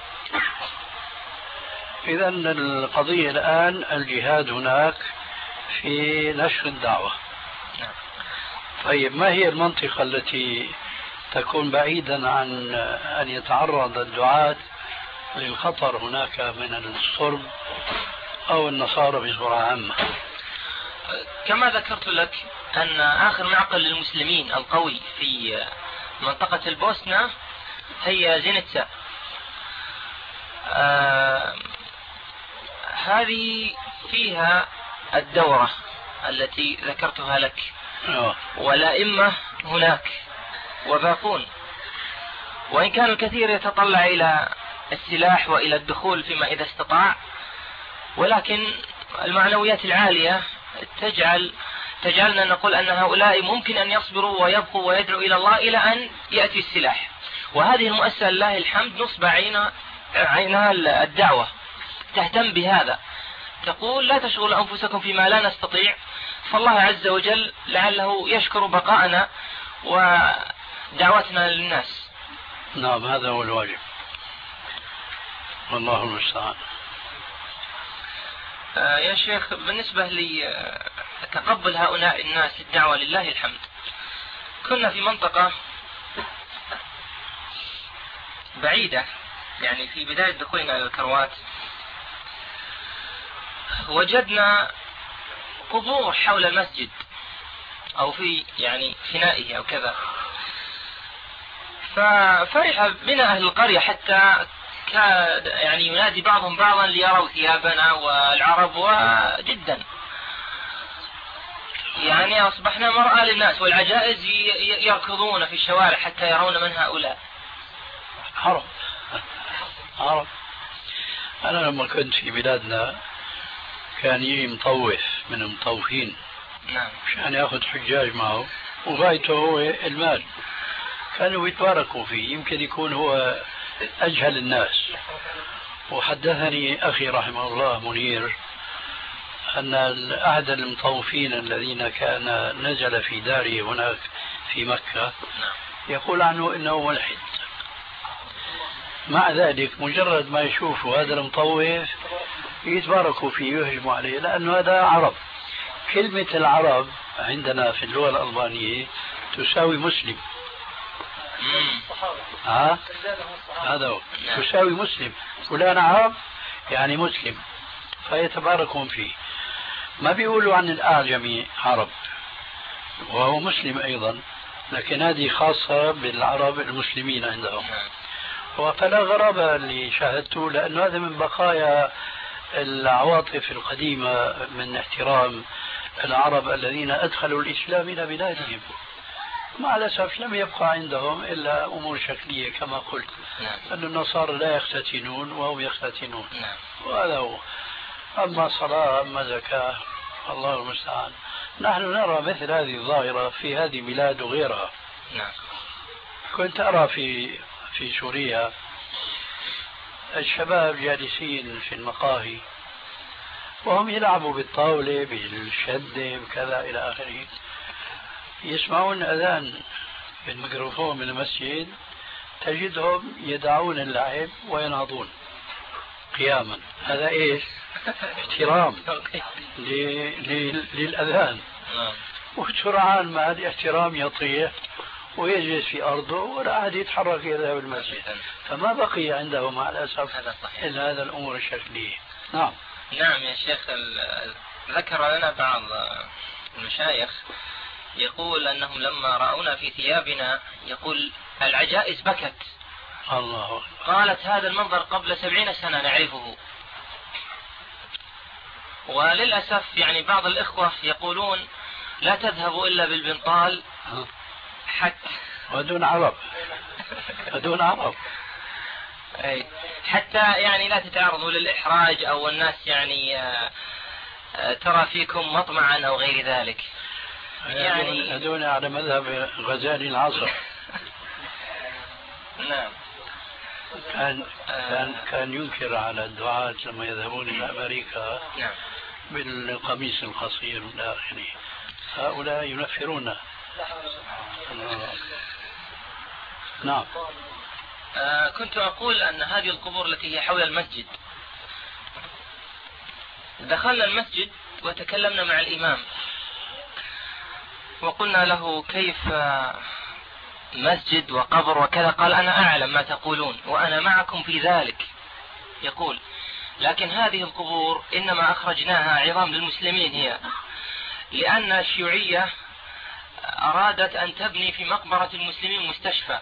إذا القضية الآن الجهاد هناك في نشر الدعوة. طيب ما هي المنطقة التي تكون بعيدا عن أن يتعرض الدعاة للخطر هناك من الصرب أو النصارى بصورة عامة؟ كما ذكرت لك أن آخر معقل للمسلمين القوي في منطقة البوسنة هي زينتسا. آه هذه فيها الدورة التي ذكرتها لك، والأئمة هناك وباقون، وإن كان الكثير يتطلع إلى السلاح وإلى الدخول فيما إذا استطاع، ولكن المعنويات العالية تجعل تجعلنا نقول أن هؤلاء ممكن أن يصبروا ويبقوا ويدعوا إلى الله إلى أن يأتي السلاح. وهذه المؤسسة لله الحمد نصب عينها عينها الدعوة، تهتم بهذا، تقول لا تشغلوا أنفسكم فيما لا نستطيع، فالله عز وجل لعله يشكر بقاءنا ودعوتنا للناس. نعم هذا هو الواجب، والله المستعان. آه يا شيخ، بالنسبة لتقبل هؤلاء الناس الدعوة لله الحمد، كنا في منطقة بعيدة يعني في بداية دخولنا إلى الكروات، وجدنا قبور حول المسجد أو في يعني فنائه أو كذا، ففرح بنا أهل القرية حتى كاد يعني ينادي بعضهم بعضا ليروا ثيابنا والعرب وجدا يعني أصبحنا مرأى للناس، والعجائز يركضون في الشوارع حتى يرون من هؤلاء. عرب عرب أنا لما كنت في بلادنا كان يجي مطوف من المطوفين نعم عشان ياخذ حجاج معه، وغايته هو المال، كانوا يتباركوا فيه، يمكن يكون هو أجهل الناس. وحدثني أخي رحمه الله منير أن أحد المطوفين الذين كان نزل في داره هناك في مكة يقول عنه إنه ملحد، مع ذلك مجرد ما يشوفوا هذا المطوف يتباركوا فيه ويهجموا عليه، لأنه هذا عرب. كلمة العرب عندنا في اللغة الألبانية تساوي مسلم. ها هذا هو تساوي مسلم، فلان عرب يعني مسلم، فيتباركون فيه. ما بيقولوا عن الأعجمي عرب وهو مسلم أيضا، لكن هذه خاصة بالعرب المسلمين عندهم. فلا غرابة اللي شاهدته، لأنه هذا من بقايا العواطف القديمة من احترام العرب الذين أدخلوا الإسلام إلى بلادهم. مع الأسف لم يبقى عندهم إلا أمور شكلية كما قلت، أن النصارى لا يختتنون وهم يختتنون، وهذا هو. أما صلاة أما زكاة الله المستعان. نحن نرى مثل هذه الظاهرة في هذه البلاد وغيرها. كنت أرى في في سوريا الشباب جالسين في المقاهي وهم يلعبوا بالطاولة بالشدة وكذا إلى آخره، يسمعون أذان بالميكروفون من المسجد، تجدهم يدعون اللعب وينهضون قياما. هذا إيش؟ احترام للأذان. وسرعان ما هذا الاحترام يطيح ويجلس في أرضه ولا أحد يتحرك يذهب المسجد، فما بقي عنده مع الأسف إلا هذا الأمور الشكلية. نعم نعم يا شيخ، ذكر لنا بعض المشايخ يقول أنهم لما رأونا في ثيابنا يقول العجائز بكت. الله قالت هذا المنظر قبل سبعين سنة نعرفه. وللأسف يعني بعض الإخوة يقولون لا تذهبوا إلا بالبنطال حتى ودون عرب ودون عرب أي حتى يعني لا تتعرضوا للإحراج أو الناس يعني ترى فيكم مطمعا أو غير ذلك. يعني هذول على مذهب غزالي العصر. نعم. كان كان كان ينكر على الدعاة لما يذهبون إلى أمريكا نعم بالقميص القصير إلى آخره. هؤلاء ينفرون. نعم. آه كنت أقول أن هذه القبور التي هي حول المسجد، دخلنا المسجد وتكلمنا مع الإمام وقلنا له كيف مسجد وقبر وكذا، قال أنا أعلم ما تقولون وأنا معكم في ذلك. يقول لكن هذه القبور إنما أخرجناها عظام للمسلمين هي، لأن الشيوعية أرادت أن تبني في مقبرة المسلمين مستشفى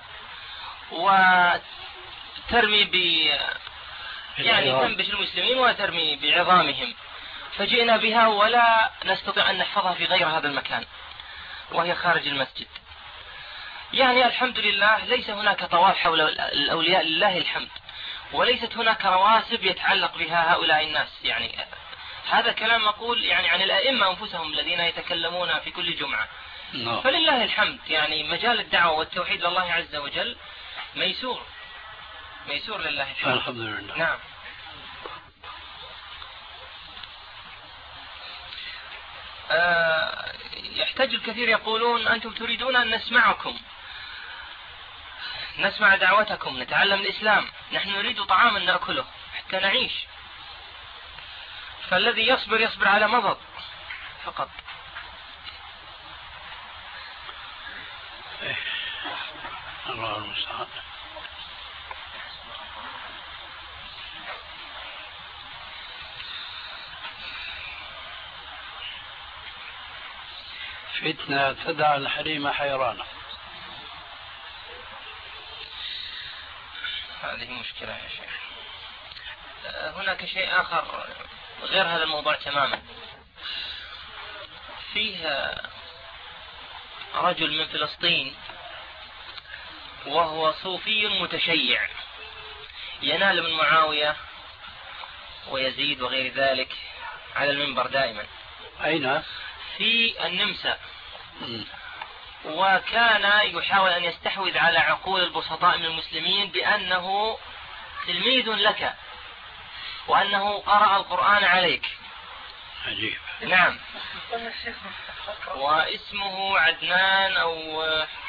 وترمي ب يعني تنبش المسلمين وترمي بعظامهم، فجئنا بها ولا نستطيع أن نحفظها في غير هذا المكان وهي خارج المسجد. يعني الحمد لله ليس هناك طواف حول الأولياء لله الحمد، وليست هناك رواسب يتعلق بها هؤلاء الناس. يعني هذا كلام مقول يعني عن الأئمة أنفسهم الذين يتكلمون في كل جمعة. no. فلله الحمد يعني مجال الدعوة والتوحيد لله عز وجل ميسور ميسور لله الحمد. الحمد لله. نعم. آه يحتاج الكثير يقولون أنتم تريدون أن نسمعكم، نسمع دعوتكم، نتعلم الإسلام، نحن نريد طعاما نأكله حتى نعيش. فالذي يصبر يصبر على مضض فقط. الله المستعان. فتنة تدع الحريم حيرانة. هذه مشكلة يا شيخ. هناك شيء آخر غير هذا الموضوع تماما. فيه رجل من فلسطين وهو صوفي متشيع ينال من معاوية ويزيد وغير ذلك على المنبر دائما. أين؟ في النمسا. وكان يحاول أن يستحوذ على عقول البسطاء من المسلمين بأنه تلميذ لك وأنه قرأ القرآن عليك. عجيب. نعم. واسمه عدنان أو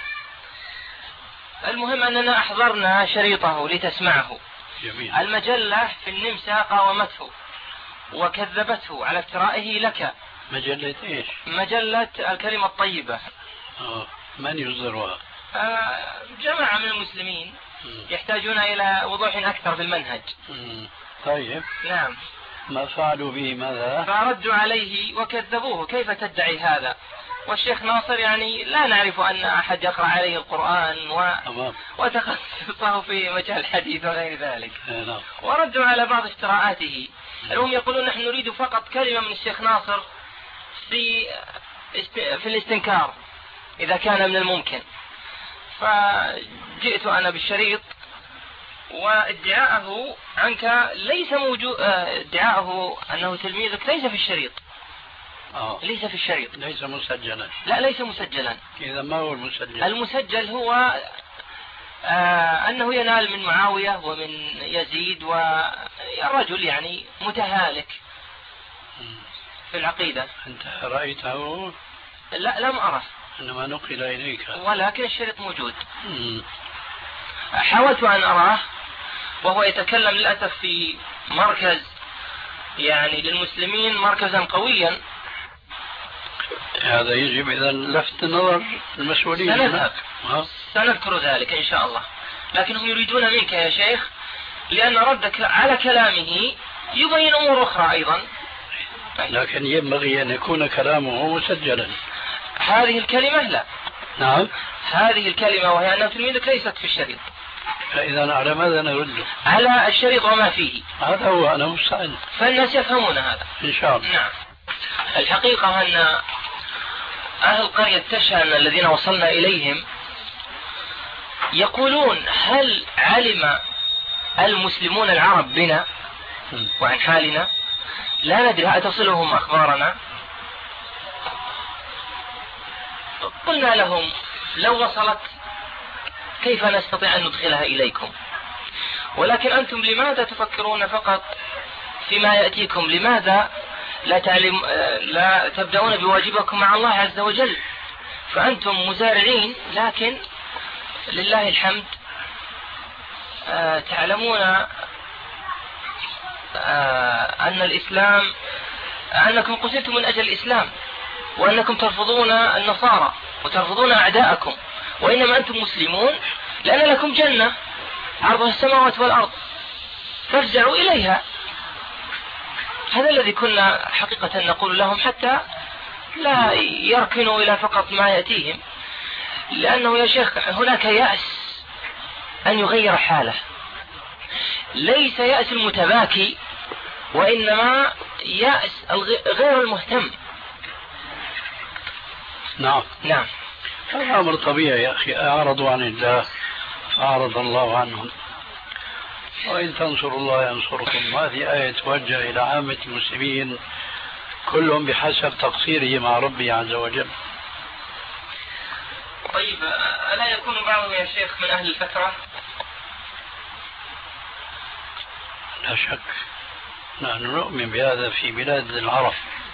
المهم أننا أحضرنا شريطه لتسمعه. جميل. المجلة في النمسا قاومته وكذبته على افترائه لك. مجلة إيش؟ مجلة الكلمة الطيبة. آه. من يصدرها؟ آه جماعة من المسلمين م. يحتاجون إلى وضوح أكثر في المنهج. م. طيب. نعم. ما فعلوا به ماذا؟ فردوا عليه وكذبوه، كيف تدعي هذا؟ والشيخ ناصر يعني لا نعرف أن أحد يقرأ عليه القرآن و... وتخصصه في مجال الحديث وغير ذلك. نعم. وردوا على بعض افتراءاته. هم يقولون نحن نريد فقط كلمة من الشيخ ناصر في في الاستنكار إذا كان من الممكن. فجئت أنا بالشريط وادعاءه عنك ليس موجود، ادعاءه أنه تلميذك ليس في الشريط. أوه. ليس في الشريط. ليس مسجلا. لا ليس مسجلا. إذا ما هو المسجل؟ المسجل هو آه أنه ينال من معاوية ومن يزيد والرجل يعني متهالك في العقيدة. أنت رأيته؟ لا لم أره. إنما نقل إليك. ولكن الشريط موجود. مم. حاولت أن أراه وهو يتكلم للأسف في مركز يعني للمسلمين مركزا قويا. هذا يجب إذا لفت نظر المسؤولين. سنذهب. سنذكر ذلك إن شاء الله. لكنهم يريدون منك يا شيخ لأن ردك على كلامه يبين أمور أخرى أيضا. لكن ينبغي أن يكون كلامه مسجلا. هذه الكلمة لا. نعم. هذه الكلمة وهي أن تلميذك ليست في الشريط. فإذا على ماذا نرد؟ على الشريط وما فيه. هذا هو أنا مستعد. فالناس يفهمون هذا. إن شاء الله. نعم. الحقيقة أن أهل قرية تشهن الذين وصلنا إليهم يقولون هل علم المسلمون العرب بنا وعن حالنا؟ لا ندري هل تصلهم أخبارنا؟ قلنا لهم لو وصلت كيف نستطيع أن ندخلها إليكم؟ ولكن أنتم لماذا تفكرون فقط فيما يأتيكم؟ لماذا لا, تعلم لا تبدأون بواجبكم مع الله عز وجل؟ فأنتم مزارعين، لكن لله الحمد تعلمون أن الإسلام، أنكم قتلتم من أجل الإسلام، وأنكم ترفضون النصارى وترفضون أعداءكم، وإنما أنتم مسلمون لأن لكم جنة عرضها السماوات والأرض فارجعوا إليها. هذا الذي كنا حقيقة نقول لهم، حتى لا يركنوا إلى فقط ما يأتيهم، لأنه يا شيخ هناك يأس أن يغير حاله، ليس يأس المتباكي، وإنما يأس غير المهتم. نعم نعم هذا أمر طبيعي يا أخي، أعرضوا عن الله فأعرض الله عنهم، وإن تنصروا الله ينصركم. هذه آية توجه إلى عامة المسلمين كلهم بحسب تقصيره مع ربه عز وجل. طيب ألا يكون بعضهم يا شيخ من أهل الفترة؟ لا شك، نحن نؤمن بهذا في بلاد العرب.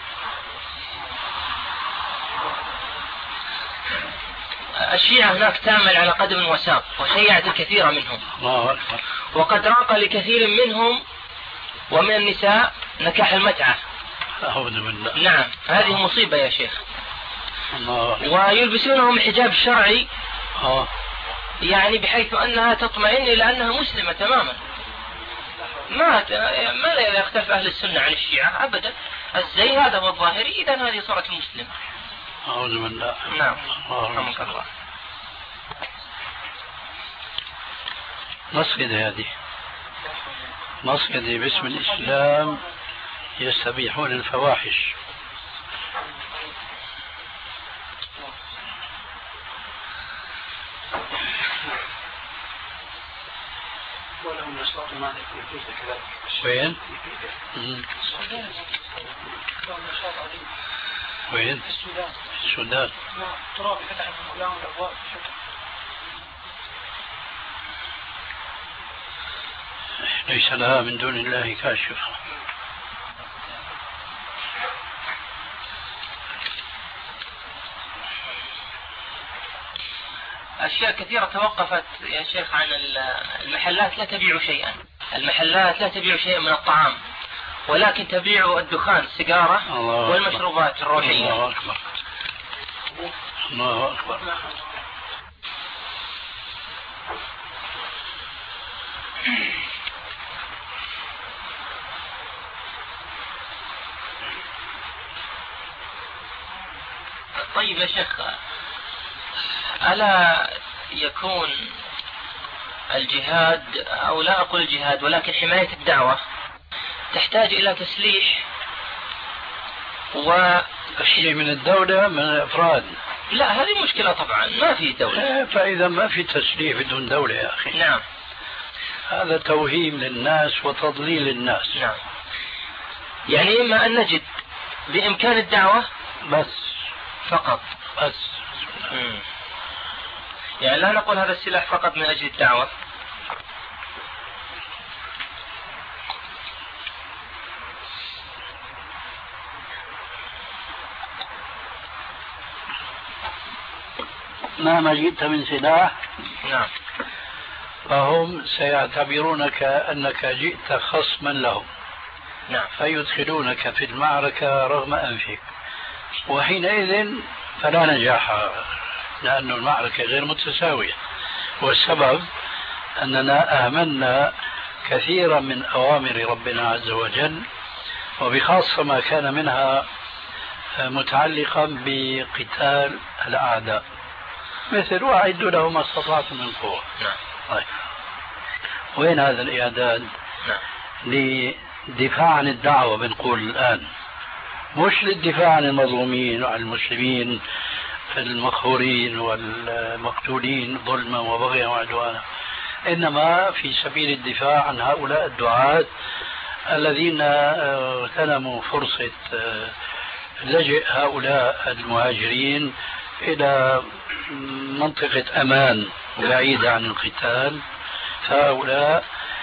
الشيعة هناك تعمل على قدم وساق، وشيعت الكثير منهم. الله أكبر. وقد راق لكثير منهم ومن النساء نكاح المتعة. أعوذ بالله. نعم هذه مصيبة يا شيخ. الله. ويلبسونهم الحجاب الشرعي آه. يعني بحيث أنها تطمئن إلى أنها مسلمة تماما. ما ما لا يختلف أهل السنة عن الشيعة أبدا، الزي هذا هو الظاهري، إذا هذه صورة مسلم. أعوذ بالله. نعم. رحمك الله. مصيدة هذه، مصيدة باسم الإسلام يستبيحون الفواحش. وين؟ وين؟ في السودان. تراب فتح الأقلام والأبواب. ليس لها من دون الله كاشف. أشياء كثيرة توقفت يا شيخ عن المحلات، لا تبيع شيئا، المحلات لا تبيع شيئا من الطعام، ولكن تبيع الدخان، السيجارة والمشروبات الروحية. الله أكبر. الله أكبر. طيب يا شيخ، ألا يكون الجهاد، أو لا أقول الجهاد ولكن حماية الدعوة، تحتاج إلى تسليح و تسليح من الدولة من الأفراد؟ لا هذه مشكلة طبعا، ما في دولة. فإذا ما في تسليح بدون دولة يا أخي. نعم. هذا توهيم للناس وتضليل الناس. نعم. يعني إما أن نجد بإمكان الدعوة بس فقط بس. مم. يعني لا نقول هذا السلاح فقط من أجل الدعوة. مهما جئت من سلاح نعم فهم سيعتبرونك أنك جئت خصما لهم. نعم. فيدخلونك في المعركة رغم أنفك، وحينئذ فلا نجاح، لأن المعركة غير متساوية. والسبب أننا أهملنا كثيرا من أوامر ربنا عز وجل، وبخاصة ما كان منها متعلقا بقتال الأعداء، مثل وأعدوا له ما استطعتم من قوة. نعم. طيب وين هذا الإعداد؟ نعم. للدفاع عن الدعوة بنقول الآن، مش للدفاع عن المظلومين وعن المسلمين المقهورين والمقتولين ظلما وبغيا وعدوانا، إنما في سبيل الدفاع عن هؤلاء الدعاة الذين اغتنموا فرصة لجئ هؤلاء المهاجرين إلى منطقة أمان بعيدة عن القتال، فهؤلاء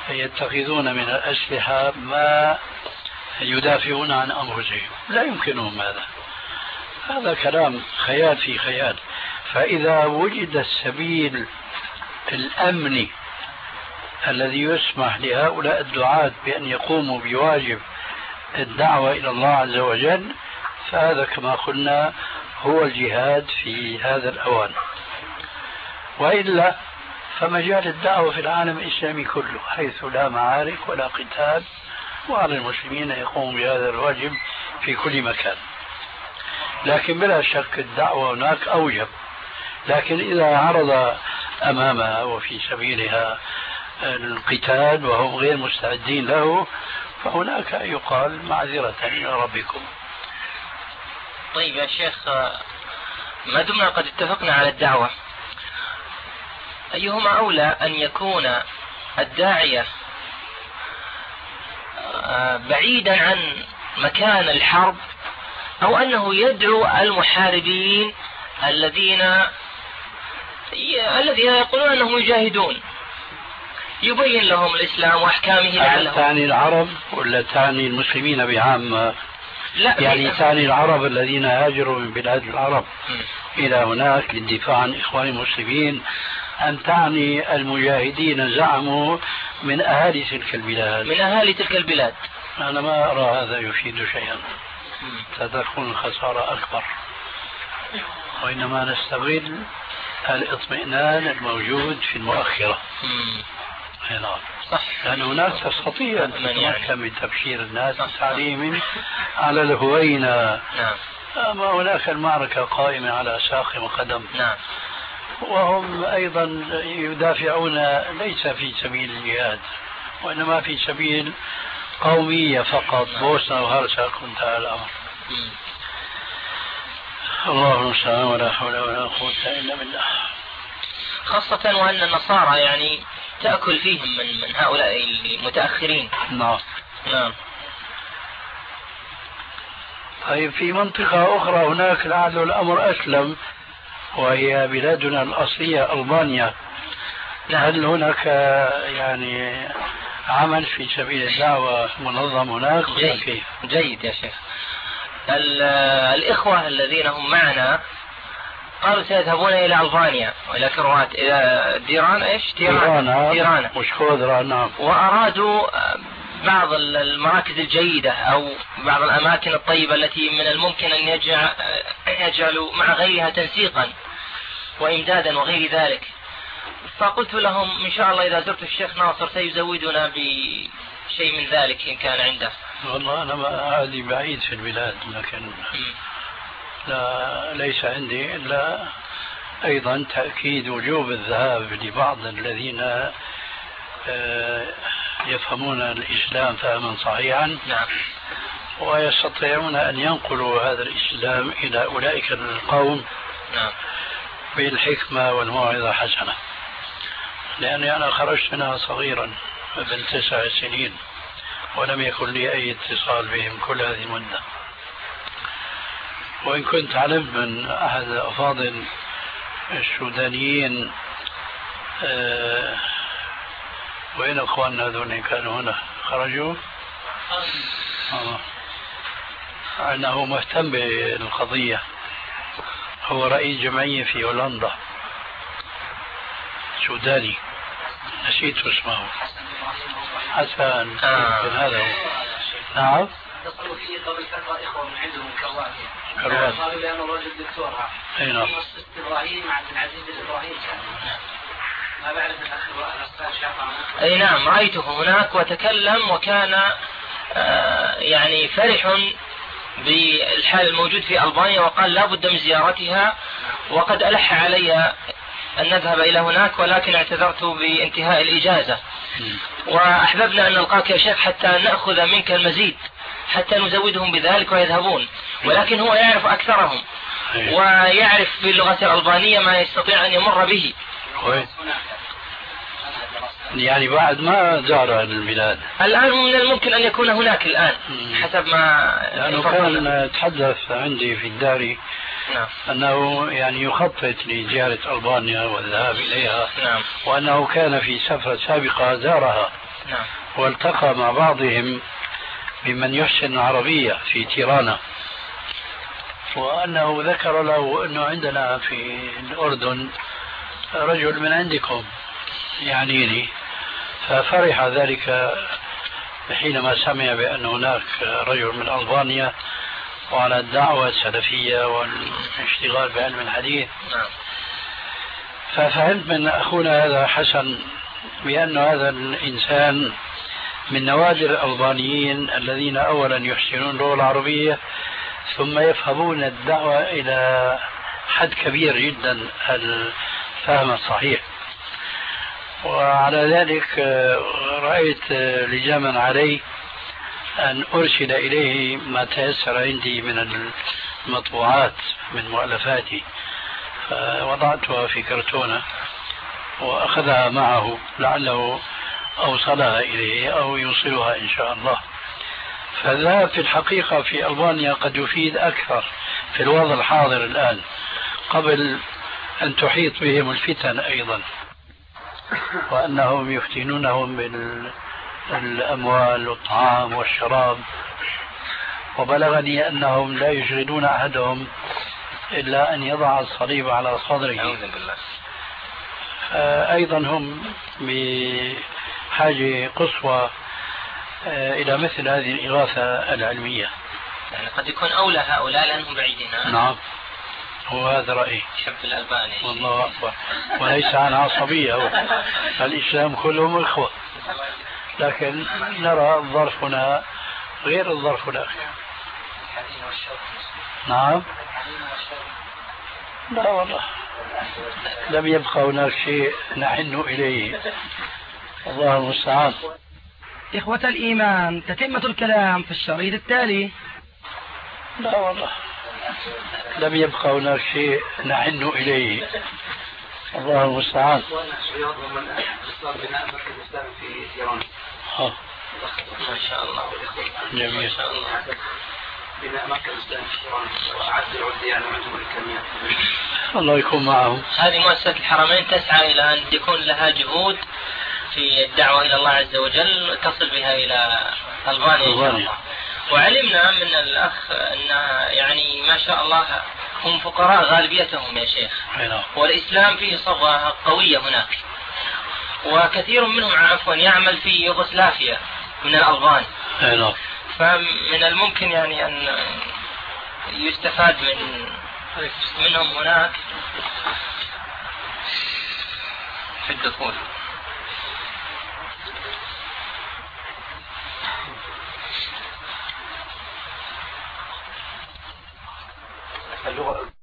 يتخذون من الأسلحة ما يدافعون عن أنفسهم، لا يمكنهم هذا. هذا كلام خيال في خيال. فإذا وجد السبيل الأمني الذي يسمح لهؤلاء الدعاة بأن يقوموا بواجب الدعوة إلى الله عز وجل، فهذا كما قلنا هو الجهاد في هذا الأوان. وإلا فمجال الدعوة في العالم الإسلامي كله حيث لا معارك ولا قتال، وعلى المسلمين يقوموا بهذا الواجب في كل مكان. لكن بلا شك الدعوة هناك أوجب، لكن إذا عرض أمامها وفي سبيلها القتال وهم غير مستعدين له، فهناك يقال معذرة إلى ربكم. طيب يا شيخ، ما دمنا قد اتفقنا على الدعوة، أيهما أولى أن يكون الداعية بعيدا عن مكان الحرب، أو أنه يدعو المحاربين الذين الذين يقولون أنهم يجاهدون، يبين لهم الإسلام وأحكامه لعلهم؟ تعني العرب ولا تعني المسلمين بعامة؟ لا، يعني تعني العرب الذين هاجروا من بلاد العرب م. إلى هناك للدفاع عن إخوان المسلمين، أم تعني المجاهدين زعموا من أهالي تلك البلاد؟ من أهالي تلك البلاد. أنا ما أرى هذا يفيد شيئا، ستكون الخسارة أكبر، وإنما نستغل الاطمئنان الموجود في المؤخرة. نعم صح، لأن هناك تستطيع أن تتمكن من تبشير الناس بتعليم على الهوينة. نعم. أما هناك المعركة قائمة على ساق وقدم. نعم. وهم أيضا يدافعون ليس في سبيل الجهاد، وإنما في سبيل قومية فقط. نعم. بوسنة وهرسك وانتهى الأمر. م. الله المستعان، ولا حول ولا قوة إلا بالله. خاصة وأن النصارى يعني تأكل فيهم من, من هؤلاء المتأخرين. نعم. نعم. طيب في منطقة أخرى هناك لعل الأمر أسلم، وهي بلادنا الأصلية ألبانيا. نعم. هل هناك يعني عمل في سبيل الدعوة منظم هناك؟ جيد. جيد يا شيخ. الإخوة الذين هم معنا قالوا سيذهبون إلى ألبانيا وإلى كروات، إلى ديران إيش؟ ديرانا. ديرانا. وشكودرا. نعم. وأرادوا بعض المراكز الجيدة أو بعض الأماكن الطيبة التي من الممكن أن يجعل يجعلوا مع غيرها تنسيقا وإمدادا وغير ذلك. فقلت لهم إن شاء الله إذا زرت الشيخ ناصر سيزودنا بشيء من ذلك إن كان عنده. والله أنا ما هذه بعيد في البلاد، لكن لا ليس عندي إلا أيضا تأكيد وجوب الذهاب لبعض الذين يفهمون الإسلام فهما صحيحا. نعم. ويستطيعون أن ينقلوا هذا الإسلام إلى أولئك القوم. نعم. بالحكمة والموعظة حسنة. لأني أنا خرجت منها صغيرا ابن تسع سنين، ولم يكن لي أي اتصال بهم كل هذه المدة. وإن كنت علمت من أحد الأفاضل السودانيين، أه وين أخواننا هذول كانوا هنا خرجوا، آه. أنه مهتم بالقضية، هو رئيس جمعية في هولندا، سوداني نسيت اسمه، حسن. آه. هذا هو. نعم. اتصلوا فيه قبل فترة إخوة من عندهم كروات. كروات. قالوا لأنه رجل دكتور. أي نعم. مؤسسة إبراهيم عبد العزيز الإبراهيم كان. ما بعرف الأخ شافه. أي نعم، رأيته هناك وتكلم، وكان آه يعني فرح بالحال الموجود في ألبانيا، وقال لا بد من زيارتها، وقد ألح علي أن نذهب إلى هناك، ولكن اعتذرت بانتهاء الإجازة. وأحببنا أن نلقاك يا شيخ حتى نأخذ منك المزيد، حتى نزودهم بذلك ويذهبون، ولكن هو يعرف أكثرهم ويعرف باللغة الألبانية ما يستطيع أن يمر به. يعني بعد ما زار البلاد الآن من الممكن أن يكون هناك الآن حسب ما لأنه كان تحدث عندي في الدار. نعم. أنه يعني يخطط لزيارة ألبانيا والذهاب إليها. نعم. وأنه كان في سفرة سابقة زارها. نعم. والتقى مع بعضهم بمن يحسن العربية في تيرانا، وأنه ذكر له أنه عندنا في الأردن رجل من عندكم يعنيني، ففرح ذلك حينما سمع بأن هناك رجل من ألبانيا وعلى الدعوة السلفية والاشتغال بعلم الحديث. ففهمت من أخونا هذا حسن بأن هذا الإنسان من نوادر الألبانيين الذين أولا يحسنون اللغة العربية ثم يفهمون الدعوة إلى حد كبير جدا الفهم الصحيح. وعلى ذلك رأيت لزاما علي أن أرسل إليه ما تيسر عندي من المطبوعات من مؤلفاتي، فوضعتها في كرتونة وأخذها معه لعله أوصلها إليه أو يوصلها إن شاء الله. فالذهاب في الحقيقة في ألبانيا قد يفيد أكثر في الوضع الحاضر الآن قبل أن تحيط بهم الفتن أيضا، وأنهم يفتنونهم بالأموال والطعام والشراب. وبلغني أنهم لا يشغلون أحدهم إلا أن يضع الصليب على صدره. أيضا هم بحاجة قصوى إلى مثل هذه الإغاثة العلمية. يعني قد يكون أولى هؤلاء لأنهم بعيدين. نعم، هو هذا رأيي. شب الألباني. والله أكبر. وليس عن عصبية، هو الإسلام كلهم إخوة، لكن نرى الظرف هنا غير الظرف الآخر. نعم. لا والله لم يبقى هناك شيء نحن إليه، الله المستعان. إخوة الإيمان، تتمة الكلام في الشريط التالي. لا والله لم يبقى هناك شيء نحن إليه، الله المستعان. ما شاء الله. جميل. ما شاء الله. بناء مركز إسلامي في إيران وأعد العد يعني عندهم الإمكانيات. الله يكون معهم. هذه مؤسسة الحرمين تسعى إلى أن يكون لها جهود في الدعوة إلى الله عز وجل تصل بها إلى ألبانيا إن شاء الله. وعلمنا من الأخ أن يعني ما شاء الله هم فقراء غالبيتهم يا شيخ، والإسلام فيه صبغة قوية هناك، وكثير منهم عفوا يعمل في يوغوسلافيا من الألبان. فمن الممكن يعني أن يستفاد من منهم هناك في الدخول. اللغة